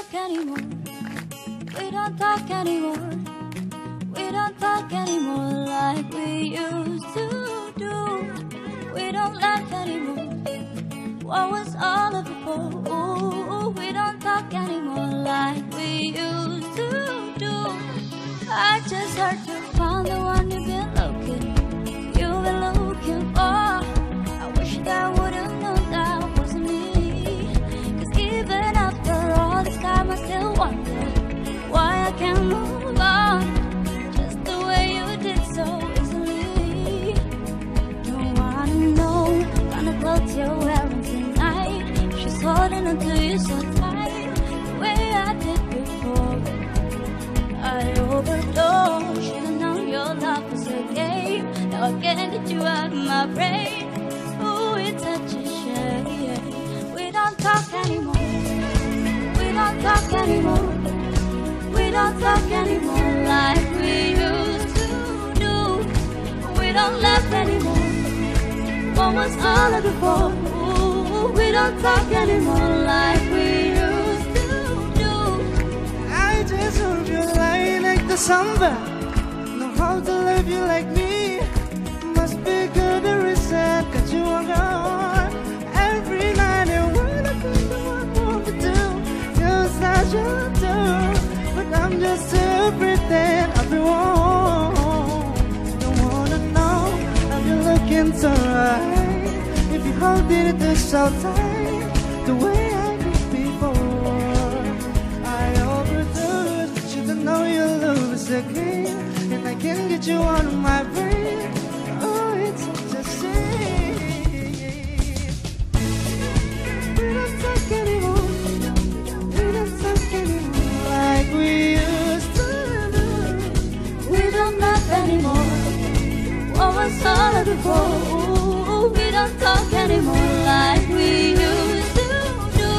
talk anymore. We don't talk anymore. We don't talk anymore like we used to do. We don't laugh anymore. What was all of it for? Ooh, we don't talk anymore like we used to do. I just heard you found the one you've been looking for. I wish that I would've known that wasn't me. 'Cause even after all this time I still wonder why I can't move on just the way you did so easily. Don't wanna know kind of clothes you're wearing tonight. She's holding onto you so tight, the way I did before. I overdosed, should've known your love was a game. Now I can't get you out of my brain. Ooh, it's such a shame. We don't talk anymore. We don't talk anymore. We don't talk anymore like we used to do. We don't laugh anymore. What was all of it for? Ooh, we don't talk anymore like we used to do. I just hope you lie like the samba. Know how to love you like me. Must be good to reset, 'cause you are gone every night. And when I feel the one I want to do, you're such a do. But I'm just to pretend everyone. Don't wanna know how you looking so right. If you hold it so tight, the way I did before. I overdosed, should've known you'll lose again. And I can't get you out of my brain. Oh, it's such a shame. We don't talk anymore. We don't talk anymore like we used to do. We don't laugh anymore. What was all of it for? Ooh, we don't talk anymore like we used to do.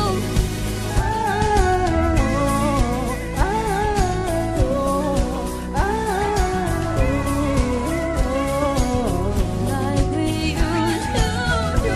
Like we used to do.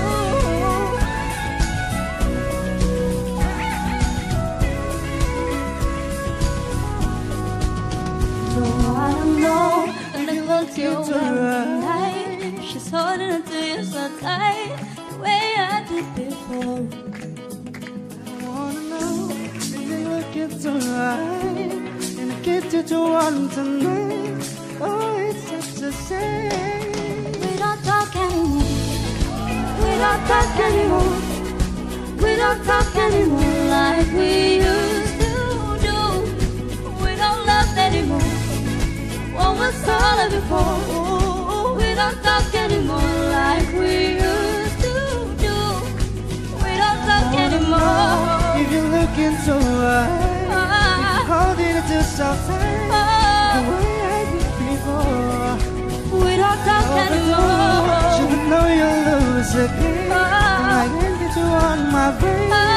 Don't wanna know when the clothes you're wearing tonight. She's holding onto you so tight, the way I did before. I wanna know if you looking so right. And I get you to one tonight. Oh, it's such a shame. We don't talk anymore. We don't talk anymore. We don't talk anymore like we used to do. We don't love anymore. What was all of it for? Ooh, we don't talk anymore like we used to do. We don't talk anymore. If you're looking so right, if you holding it too so tight, the way I did before. We don't talk anymore. Should've known you'll lose again. And I can't get you on my brain.